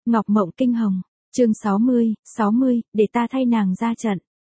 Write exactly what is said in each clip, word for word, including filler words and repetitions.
Ngọc Mộng Kinh Hồng, chương sáu mươi, sáu mươi, để ta thay nàng ra trận.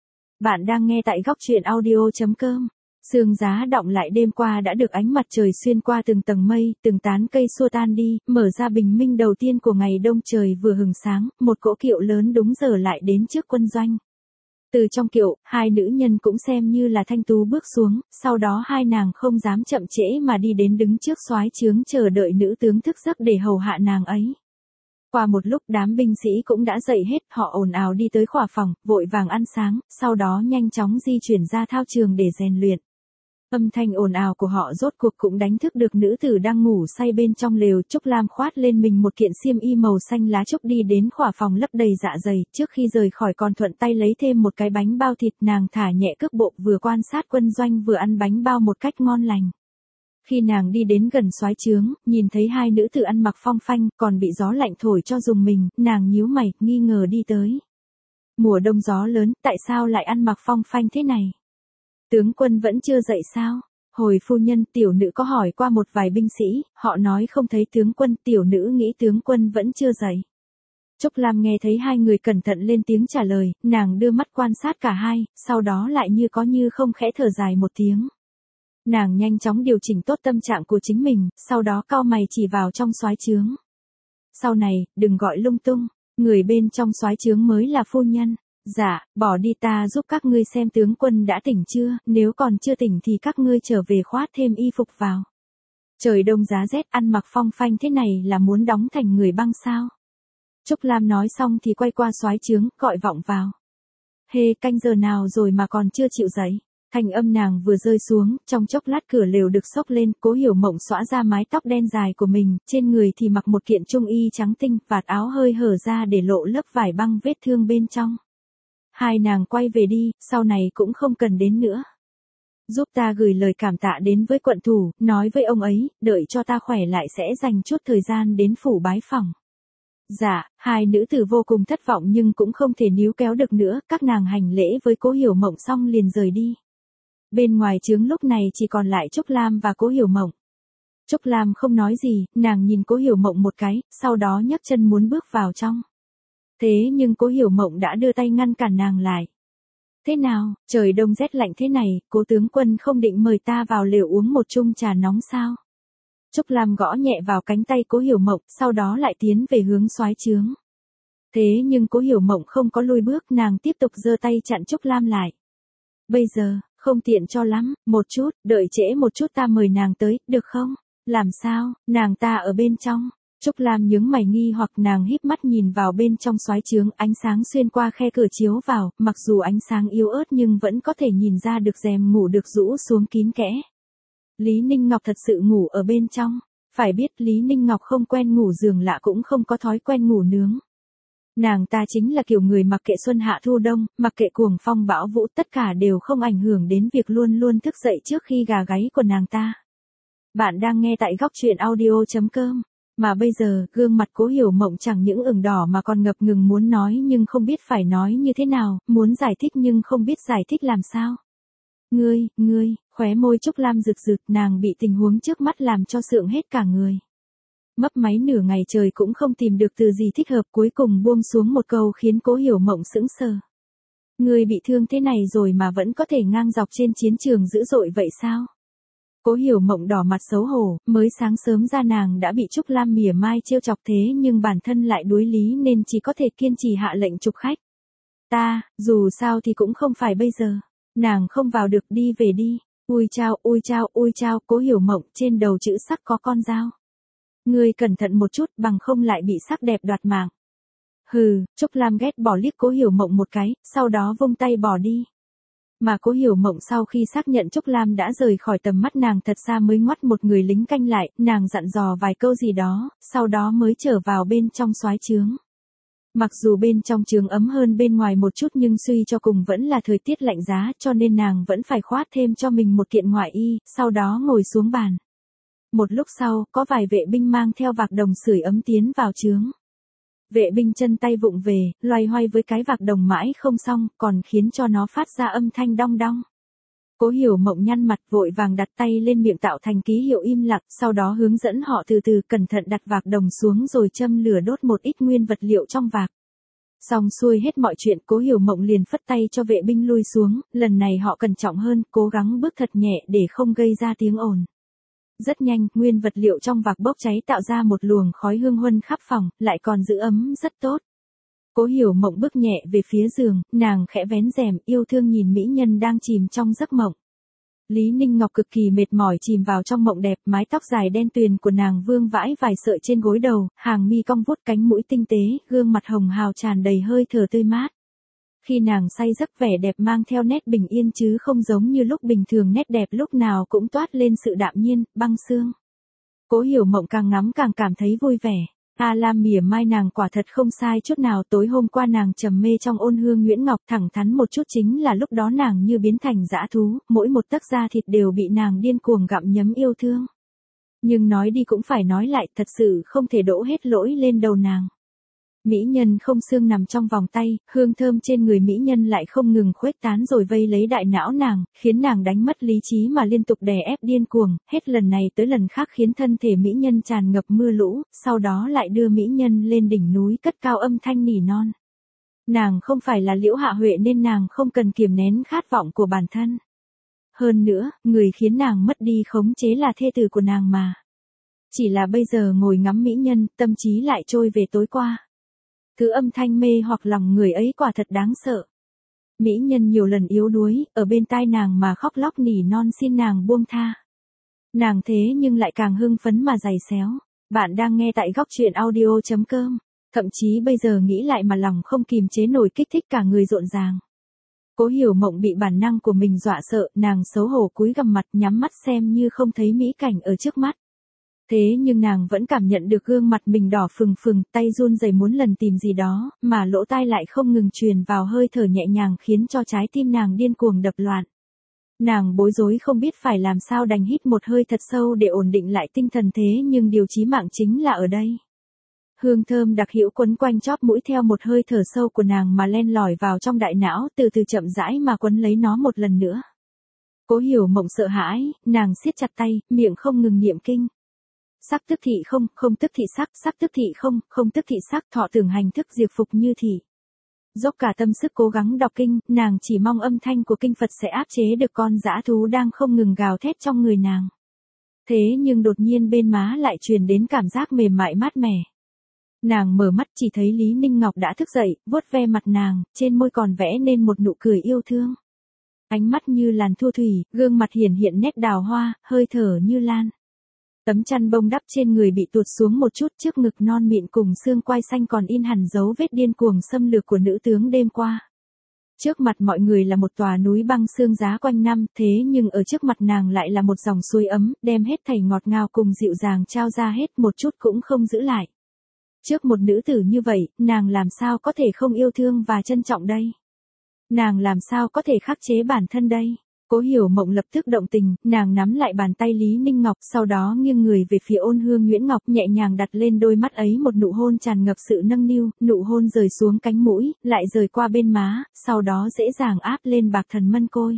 Bạn đang nghe tại góc truyện audio.com. Sương giá đọng lại đêm qua đã được ánh mặt trời xuyên qua từng tầng mây, từng tán cây xua tan đi, mở ra bình minh đầu tiên của ngày đông. Trời vừa hừng sáng, một cỗ kiệu lớn đúng giờ lại đến trước quân doanh. Từ trong kiệu, hai nữ nhân cũng xem như là thanh tú bước xuống, sau đó hai nàng không dám chậm trễ mà đi đến đứng trước soái trướng chờ đợi nữ tướng thức giấc để hầu hạ nàng ấy. Qua một lúc đám binh sĩ cũng đã dậy hết, họ ồn ào đi tới khỏa phòng, vội vàng ăn sáng, sau đó nhanh chóng di chuyển ra thao trường để rèn luyện. Âm thanh ồn ào của họ rốt cuộc cũng đánh thức được nữ tử đang ngủ say bên trong lều. Trúc Lam khoát lên mình một kiện xiêm y màu xanh lá trúc đi đến khỏa phòng lấp đầy dạ dày, trước khi rời khỏi còn thuận tay lấy thêm một cái bánh bao thịt. Nàng thả nhẹ cước bộ, vừa quan sát quân doanh vừa ăn bánh bao một cách ngon lành. Khi nàng đi đến gần soái trướng, nhìn thấy hai nữ tử ăn mặc phong phanh, còn bị gió lạnh thổi cho rùng mình, nàng nhíu mày, nghi ngờ đi tới. Mùa đông gió lớn, tại sao lại ăn mặc phong phanh thế này? Tướng quân vẫn chưa dậy sao? Hồi phu nhân, tiểu nữ có hỏi qua một vài binh sĩ, họ nói không thấy tướng quân, tiểu nữ nghĩ tướng quân vẫn chưa dậy. Trúc Lam nghe thấy hai người cẩn thận lên tiếng trả lời, nàng đưa mắt quan sát cả hai, sau đó lại như có như không khẽ thở dài một tiếng. Nàng nhanh chóng điều chỉnh tốt tâm trạng của chính mình, sau đó cau mày chỉ vào trong soái trướng. Sau này, đừng gọi lung tung, người bên trong soái trướng mới là phu nhân. Dạ, bỏ đi, ta giúp các ngươi xem tướng quân đã tỉnh chưa, nếu còn chưa tỉnh thì các ngươi trở về khoác thêm y phục vào. Trời đông giá rét, ăn mặc phong phanh thế này là muốn đóng thành người băng sao? Trúc Lam nói xong thì quay qua soái trướng, gọi vọng vào. Hê, canh giờ nào rồi mà còn chưa chịu dậy? Thanh âm nàng vừa rơi xuống, trong chốc lát cửa lều được xốc lên, Cố Hiểu Mộng xõa ra mái tóc đen dài của mình, trên người thì mặc một kiện trung y trắng tinh, vạt áo hơi hở ra để lộ lớp vải băng vết thương bên trong. Hai nàng quay về đi, sau này cũng không cần đến nữa. Giúp ta gửi lời cảm tạ đến với quận thủ, nói với ông ấy, đợi cho ta khỏe lại sẽ dành chút thời gian đến phủ bái phỏng. Dạ, hai nữ tử vô cùng thất vọng nhưng cũng không thể níu kéo được nữa, các nàng hành lễ với Cố Hiểu Mộng xong liền rời đi. Bên ngoài trướng lúc này chỉ còn lại Trúc Lam và Cố Hiểu Mộng. Trúc Lam không nói gì, nàng nhìn Cố Hiểu Mộng một cái, sau đó nhấc chân muốn bước vào trong. Thế nhưng Cố Hiểu Mộng đã đưa tay ngăn cản nàng lại. Thế nào, trời đông rét lạnh thế này, Cố tướng quân không định mời ta vào lều uống một chung trà nóng sao? Trúc Lam gõ nhẹ vào cánh tay Cố Hiểu Mộng, sau đó lại tiến về hướng soái trướng. Thế nhưng Cố Hiểu Mộng không có lùi bước, nàng tiếp tục giơ tay chặn Trúc Lam lại. Bây giờ, không tiện cho lắm, một chút, đợi trễ một chút ta mời nàng tới, được không? Làm sao, nàng ta ở bên trong. Trúc Lam nhướng mày nghi hoặc, nàng híp mắt nhìn vào bên trong soái trướng, ánh sáng xuyên qua khe cửa chiếu vào, mặc dù ánh sáng yếu ớt nhưng vẫn có thể nhìn ra được rèm ngủ được rũ xuống kín kẽ. Lý Ninh Ngọc thật sự ngủ ở bên trong. Phải biết Lý Ninh Ngọc không quen ngủ giường lạ cũng không có thói quen ngủ nướng. Nàng ta chính là kiểu người mặc kệ xuân hạ thu đông, mặc kệ cuồng phong bão vũ, tất cả đều không ảnh hưởng đến việc luôn luôn thức dậy trước khi gà gáy của nàng ta. Bạn đang nghe tại góc truyện audio.com. Mà bây giờ, gương mặt Cố Hiểu Mộng chẳng những ửng đỏ mà còn ngập ngừng muốn nói nhưng không biết phải nói như thế nào, muốn giải thích nhưng không biết giải thích làm sao. Ngươi, ngươi, khóe môi Trúc Lam rực rực, nàng bị tình huống trước mắt làm cho sượng hết cả người. Mấp máy nửa ngày trời cũng không tìm được từ gì thích hợp, cuối cùng buông xuống một câu khiến Cố Hiểu Mộng sững sờ. Ngươi bị thương thế này rồi mà vẫn có thể ngang dọc trên chiến trường dữ dội vậy sao? Cố Hiểu Mộng đỏ mặt xấu hổ, mới sáng sớm ra nàng đã bị Trúc Lam mỉa mai trêu chọc thế nhưng bản thân lại đuối lý nên chỉ có thể kiên trì hạ lệnh chụp khách. Ta, dù sao thì cũng không phải bây giờ. Nàng không vào được, đi về đi. Ui chao, ui chao, ui chao, Cố Hiểu Mộng, trên đầu chữ sắc có con dao. Ngươi cẩn thận một chút bằng không lại bị sắc đẹp đoạt mạng. Hừ, Trúc Lam ghét bỏ liếc Cố Hiểu Mộng một cái, sau đó vung tay bỏ đi. Mà Cố Hiểu Mộng sau khi xác nhận Trúc Lam đã rời khỏi tầm mắt nàng thật xa mới ngoắt một người lính canh lại, nàng dặn dò vài câu gì đó, sau đó mới trở vào bên trong soái trướng. Mặc dù bên trong trướng ấm hơn bên ngoài một chút nhưng suy cho cùng vẫn là thời tiết lạnh giá cho nên nàng vẫn phải khoác thêm cho mình một kiện ngoại y, sau đó ngồi xuống bàn. Một lúc sau, có vài vệ binh mang theo vạc đồng sưởi ấm tiến vào trướng. Vệ binh chân tay vụng về, loay hoay với cái vạc đồng mãi không xong, còn khiến cho nó phát ra âm thanh đong đong. Cố Hiểu Mộng nhăn mặt vội vàng đặt tay lên miệng tạo thành ký hiệu im lặng, sau đó hướng dẫn họ từ từ cẩn thận đặt vạc đồng xuống rồi châm lửa đốt một ít nguyên vật liệu trong vạc. Xong xuôi hết mọi chuyện, Cố Hiểu Mộng liền phất tay cho vệ binh lui xuống, lần này họ cẩn trọng hơn, cố gắng bước thật nhẹ để không gây ra tiếng ồn. Rất nhanh, nguyên vật liệu trong vạc bốc cháy tạo ra một luồng khói hương huân khắp phòng, lại còn giữ ấm rất tốt. Cố Hiểu Mộng bước nhẹ về phía giường, nàng khẽ vén rèm, yêu thương nhìn mỹ nhân đang chìm trong giấc mộng. Lý Ninh Ngọc cực kỳ mệt mỏi chìm vào trong mộng đẹp, mái tóc dài đen tuyền của nàng vương vãi vài sợi trên gối đầu, hàng mi cong vút, cánh mũi tinh tế, gương mặt hồng hào tràn đầy hơi thở tươi mát. Khi nàng say giấc vẻ đẹp mang theo nét bình yên chứ không giống như lúc bình thường, nét đẹp lúc nào cũng toát lên sự đạm nhiên, băng xương. Cố Hiểu Mộng càng ngắm càng cảm thấy vui vẻ. A Lam mỉa mai nàng quả thật không sai chút nào, tối hôm qua nàng trầm mê trong ôn hương nhuyễn ngọc, thẳng thắn một chút chính là lúc đó nàng như biến thành dã thú, mỗi một tấc da thịt đều bị nàng điên cuồng gặm nhấm yêu thương. Nhưng nói đi cũng phải nói lại, thật sự không thể đổ hết lỗi lên đầu nàng. Mỹ nhân không xương nằm trong vòng tay, hương thơm trên người mỹ nhân lại không ngừng khuếch tán rồi vây lấy đại não nàng, khiến nàng đánh mất lý trí mà liên tục đè ép điên cuồng, hết lần này tới lần khác khiến thân thể mỹ nhân tràn ngập mưa lũ, sau đó lại đưa mỹ nhân lên đỉnh núi cất cao âm thanh nỉ non. Nàng không phải là Liễu Hạ Huệ nên nàng không cần kiềm nén khát vọng của bản thân. Hơn nữa, người khiến nàng mất đi khống chế là thê tử của nàng mà. Chỉ là bây giờ ngồi ngắm mỹ nhân, tâm trí lại trôi về tối qua. Thứ âm thanh mê hoặc lòng người ấy quả thật đáng sợ. Mỹ nhân nhiều lần yếu đuối, ở bên tai nàng mà khóc lóc nỉ non xin nàng buông tha. Nàng thế nhưng lại càng hưng phấn mà giày xéo. Bạn đang nghe tại góc truyện audio chấm com. Thậm chí bây giờ nghĩ lại mà lòng không kìm chế nổi, kích thích cả người rộn ràng. Cố Hiểu Mộng bị bản năng của mình dọa sợ, nàng xấu hổ cúi gằm mặt nhắm mắt xem như không thấy mỹ cảnh ở trước mắt. Thế nhưng nàng vẫn cảm nhận được gương mặt mình đỏ phừng phừng, tay run rẩy muốn lần tìm gì đó, mà lỗ tai lại không ngừng truyền vào hơi thở nhẹ nhàng khiến cho trái tim nàng điên cuồng đập loạn. Nàng bối rối không biết phải làm sao, đành hít một hơi thật sâu để ổn định lại tinh thần, thế nhưng điều chí mạng chính là ở đây. Hương thơm đặc hữu quấn quanh chóp mũi theo một hơi thở sâu của nàng mà len lỏi vào trong đại não, từ từ chậm rãi mà quấn lấy nó một lần nữa. Cố Hiểu Mộng sợ hãi, nàng siết chặt tay, miệng không ngừng niệm kinh. Sắc tức thị không, không tức thị sắc, sắc tức thị không, không tức thị sắc, thọ tưởng hành thức diệt phục như thị. Dốc cả tâm sức cố gắng đọc kinh, nàng chỉ mong âm thanh của kinh Phật sẽ áp chế được con dã thú đang không ngừng gào thét trong người nàng. Thế nhưng đột nhiên bên má lại truyền đến cảm giác mềm mại mát mẻ. Nàng mở mắt chỉ thấy Lý Ninh Ngọc đã thức dậy, vuốt ve mặt nàng, trên môi còn vẽ nên một nụ cười yêu thương. Ánh mắt như làn thu thủy, gương mặt hiển hiện nét đào hoa, hơi thở như lan. Tấm chăn bông đắp trên người bị tuột xuống một chút, trước ngực non mịn cùng xương quai xanh còn in hẳn dấu vết điên cuồng xâm lược của nữ tướng đêm qua. Trước mặt mọi người là một tòa núi băng xương giá quanh năm, thế nhưng ở trước mặt nàng lại là một dòng suối ấm, đem hết thảy ngọt ngào cùng dịu dàng trao ra hết, một chút cũng không giữ lại. Trước một nữ tử như vậy, nàng làm sao có thể không yêu thương và trân trọng đây? Nàng làm sao có thể khắc chế bản thân đây? Cố Hiểu Mộng lập tức động tình, nàng nắm lại bàn tay Lý Ninh Ngọc, sau đó nghiêng người về phía ôn hương nhuyễn ngọc, nhẹ nhàng đặt lên đôi mắt ấy một nụ hôn tràn ngập sự nâng niu, nụ hôn rời xuống cánh mũi, lại rời qua bên má, sau đó dễ dàng áp lên bạc thần mân côi.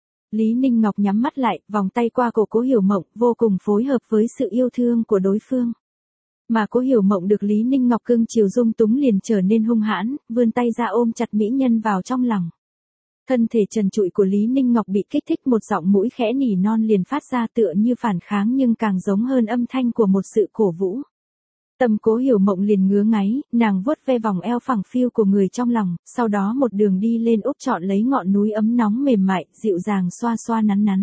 Lý Ninh Ngọc nhắm mắt lại, vòng tay qua cổ Cố Hiểu Mộng, vô cùng phối hợp với sự yêu thương của đối phương. Mà Cố Hiểu Mộng được Lý Ninh Ngọc cưng chiều dung túng liền trở nên hung hãn, vươn tay ra ôm chặt mỹ nhân vào trong lòng. Thân thể trần trụi của Lý Ninh Ngọc bị kích thích, một giọng mũi khẽ nỉ non liền phát ra, tựa như phản kháng nhưng càng giống hơn âm thanh của một sự cổ vũ. Tâm Cố Hiểu Mộng liền ngứa ngáy, nàng vuốt ve vòng eo phẳng phiu của người trong lòng, sau đó một đường đi lên úp trọn lấy ngọn núi ấm nóng mềm mại, dịu dàng xoa xoa nắn nắn.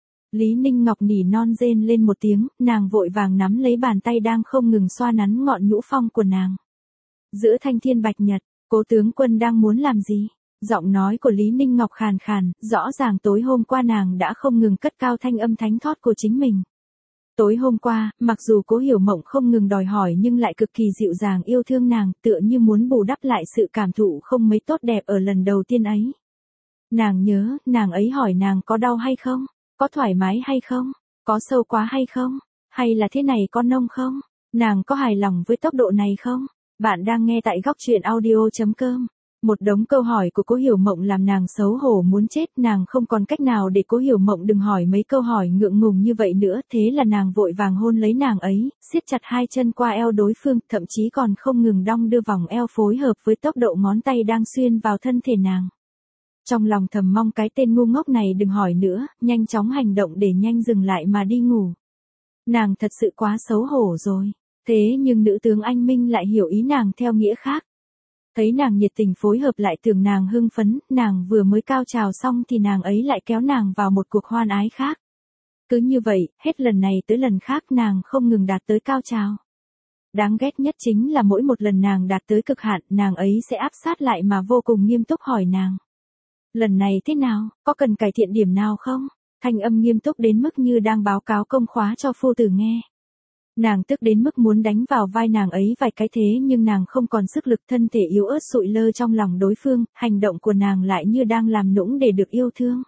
Lý Ninh Ngọc nỉ non rên lên một tiếng, nàng vội vàng nắm lấy bàn tay đang không ngừng xoa nắn ngọn nhũ phong của nàng. Giữa thanh thiên bạch nhật, Cố tướng quân đang muốn làm gì? Giọng nói của Lý Ninh Ngọc khàn khàn, rõ ràng tối hôm qua nàng đã không ngừng cất cao thanh âm thánh thót của chính mình. Tối hôm qua, mặc dù Cố Hiểu Mộng không ngừng đòi hỏi nhưng lại cực kỳ dịu dàng yêu thương nàng, tựa như muốn bù đắp lại sự cảm thụ không mấy tốt đẹp ở lần đầu tiên ấy. Nàng nhớ, nàng ấy hỏi nàng có đau hay không? Có thoải mái hay không? Có sâu quá hay không? Hay là thế này có nông không? Nàng có hài lòng với tốc độ này không? Bạn đang nghe tại góc truyện audio chấm com. Một đống câu hỏi của Cố Hiểu Mộng làm nàng xấu hổ muốn chết, nàng không còn cách nào để Cố Hiểu Mộng đừng hỏi mấy câu hỏi ngượng ngùng như vậy nữa, thế là nàng vội vàng hôn lấy nàng ấy, siết chặt hai chân qua eo đối phương, thậm chí còn không ngừng đong đưa vòng eo phối hợp với tốc độ ngón tay đang xuyên vào thân thể nàng. Trong lòng thầm mong cái tên ngu ngốc này đừng hỏi nữa, nhanh chóng hành động để nhanh dừng lại mà đi ngủ. Nàng thật sự quá xấu hổ rồi. Thế nhưng nữ tướng anh Minh lại hiểu ý nàng theo nghĩa khác. Thấy nàng nhiệt tình phối hợp lại tưởng nàng hưng phấn, nàng vừa mới cao trào xong thì nàng ấy lại kéo nàng vào một cuộc hoan ái khác. Cứ như vậy, hết lần này tới lần khác nàng không ngừng đạt tới cao trào. Đáng ghét nhất chính là mỗi một lần nàng đạt tới cực hạn, nàng ấy sẽ áp sát lại mà vô cùng nghiêm túc hỏi nàng. Lần này thế nào, có cần cải thiện điểm nào không? Thanh âm nghiêm túc đến mức như đang báo cáo công khóa cho phu tử nghe. Nàng tức đến mức muốn đánh vào vai nàng ấy vài cái thế nhưng nàng không còn sức lực, thân thể yếu ớt sụi lơ trong lòng đối phương, hành động của nàng lại như đang làm nũng để được yêu thương.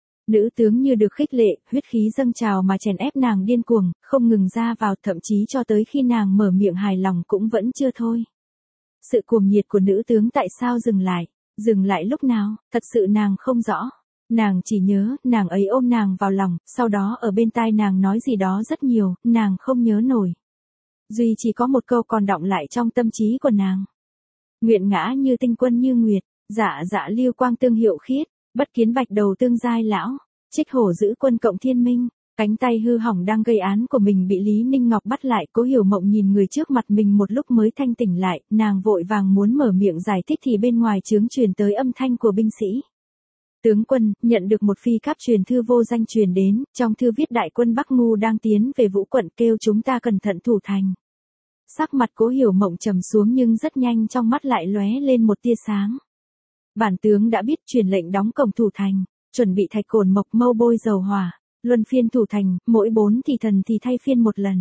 Nữ tướng như được khích lệ, huyết khí dâng trào mà chèn ép nàng điên cuồng, không ngừng ra vào, thậm chí cho tới khi nàng mở miệng hài lòng cũng vẫn chưa thôi. Sự cuồng nhiệt của nữ tướng tại sao dừng lại? Dừng lại lúc nào, thật sự nàng không rõ. Nàng chỉ nhớ, nàng ấy ôm nàng vào lòng, sau đó ở bên tai nàng nói gì đó rất nhiều, nàng không nhớ nổi. Duy chỉ có một câu còn đọng lại trong tâm trí của nàng. Nguyện ngã như tinh quân như nguyệt, dạ dạ lưu quang tương hiệu khiết, bất kiến bạch đầu tương giai lão, trích hổ giữ quân cộng thiên minh. Cánh tay hư hỏng đang gây án của mình bị Lý Ninh Ngọc bắt lại, Cố Hiểu Mộng nhìn người trước mặt mình một lúc mới thanh tỉnh lại, nàng vội vàng muốn mở miệng giải thích thì bên ngoài trướng truyền tới âm thanh của binh sĩ. Tướng quân, nhận được một phi cáp truyền thư vô danh truyền đến, trong thư viết đại quân Bắc Ngu đang tiến về Vũ quận, kêu chúng ta cẩn thận thủ thành. Sắc mặt Cố Hiểu Mộng trầm xuống nhưng rất nhanh trong mắt lại lóe lên một tia sáng. Bản tướng đã biết, truyền lệnh đóng cổng thủ thành, chuẩn bị thạch cồn mộc mâu bôi dầu hỏa, luân phiên thủ thành, mỗi bốn thì thần thì thay phiên một lần.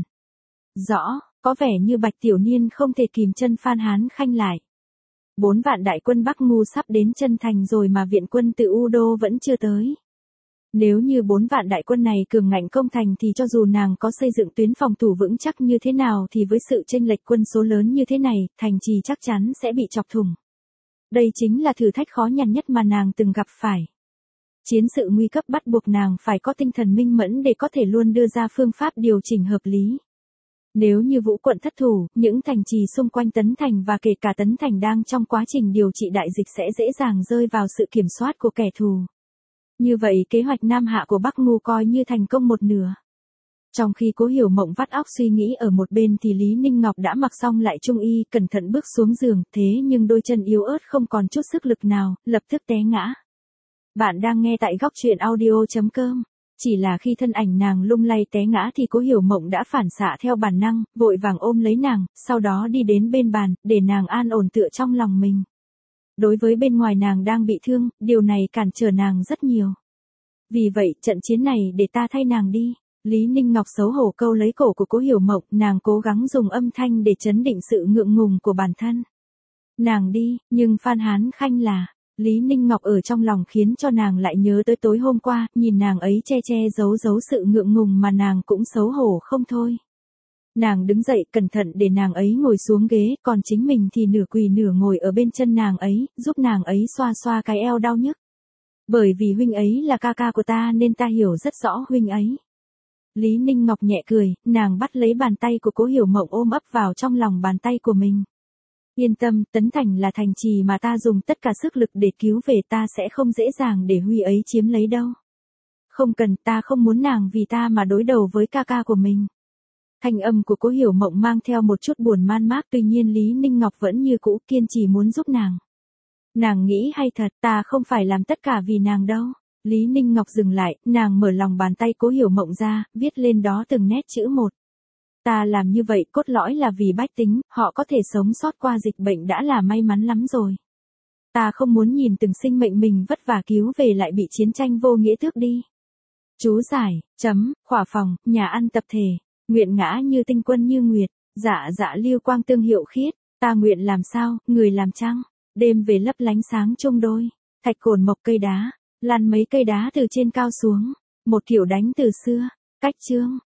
Rõ, có vẻ như Bạch Tiểu Niên không thể kìm chân Phan Hán Khanh lại. Bốn vạn đại quân Bắc Ngu sắp đến chân thành rồi mà viện quân từ U Đô vẫn chưa tới. Nếu như bốn vạn đại quân này cường ngạnh công thành thì cho dù nàng có xây dựng tuyến phòng thủ vững chắc như thế nào thì với sự chênh lệch quân số lớn như thế này, thành trì chắc chắn sẽ bị chọc thủng. Đây chính là thử thách khó nhằn nhất mà nàng từng gặp phải. Chiến sự nguy cấp bắt buộc nàng phải có tinh thần minh mẫn để có thể luôn đưa ra phương pháp điều chỉnh hợp lý. Nếu như Vũ quận thất thủ, những thành trì xung quanh Tấn Thành và kể cả Tấn Thành đang trong quá trình điều trị đại dịch sẽ dễ dàng rơi vào sự kiểm soát của kẻ thù. Như vậy kế hoạch Nam Hạ của Bắc Ngu coi như thành công một nửa. Trong khi Cố Hiểu Mộng vắt óc suy nghĩ ở một bên thì Lý Ninh Ngọc đã mặc xong lại trung y, cẩn thận bước xuống giường, thế nhưng đôi chân yếu ớt không còn chút sức lực nào, lập tức té ngã. Bạn đang nghe tại góc truyện audio chấm com. Chỉ là khi thân ảnh nàng lung lay té ngã thì Cố Hiểu Mộng đã phản xạ theo bản năng, vội vàng ôm lấy nàng, sau đó đi đến bên bàn, để nàng an ổn tựa trong lòng mình. Đối với bên ngoài nàng đang bị thương, điều này cản trở nàng rất nhiều. Vì vậy, trận chiến này để ta thay nàng đi. Lý Ninh Ngọc xấu hổ câu lấy cổ của Cố Hiểu Mộng, nàng cố gắng dùng âm thanh để chấn định sự ngượng ngùng của bản thân. Nàng đi, nhưng Phan Hán Khanh là... Lý Ninh Ngọc ở trong lòng khiến cho nàng lại nhớ tới tối hôm qua, nhìn nàng ấy che che giấu giấu sự ngượng ngùng mà nàng cũng xấu hổ không thôi. Nàng đứng dậy cẩn thận để nàng ấy ngồi xuống ghế, còn chính mình thì nửa quỳ nửa ngồi ở bên chân nàng ấy, giúp nàng ấy xoa xoa cái eo đau nhức. Bởi vì huynh ấy là ca ca của ta nên ta hiểu rất rõ huynh ấy. Lý Ninh Ngọc nhẹ cười, nàng bắt lấy bàn tay của Cố Hiểu Mộng ôm ấp vào trong lòng bàn tay của mình. Yên tâm, Tấn Thành là thành trì mà ta dùng tất cả sức lực để cứu về, ta sẽ không dễ dàng để huy ấy chiếm lấy đâu. Không cần, ta không muốn nàng vì ta mà đối đầu với ca ca của mình. Thanh âm của Cố Hiểu Mộng mang theo một chút buồn man mác, tuy nhiên Lý Ninh Ngọc vẫn như cũ kiên trì muốn giúp nàng. Nàng nghĩ hay thật, ta không phải làm tất cả vì nàng đâu. Lý Ninh Ngọc dừng lại, nàng mở lòng bàn tay Cố Hiểu Mộng ra, viết lên đó từng nét chữ một. Ta làm như vậy cốt lõi là vì bách tính, họ có thể sống sót qua dịch bệnh đã là may mắn lắm rồi. Ta không muốn nhìn từng sinh mệnh mình vất vả cứu về lại bị chiến tranh vô nghĩa tước đi. Chú giải, chấm, khỏa phòng, nhà ăn tập thể, nguyện ngã như tinh quân như nguyệt, dạ dạ lưu quang tương hiệu khiết, ta nguyện làm sao, người làm trăng, đêm về lấp lánh sáng chung đôi, thạch cồn mộc cây đá, lăn mấy cây đá từ trên cao xuống, một kiểu đánh từ xưa, cách chương.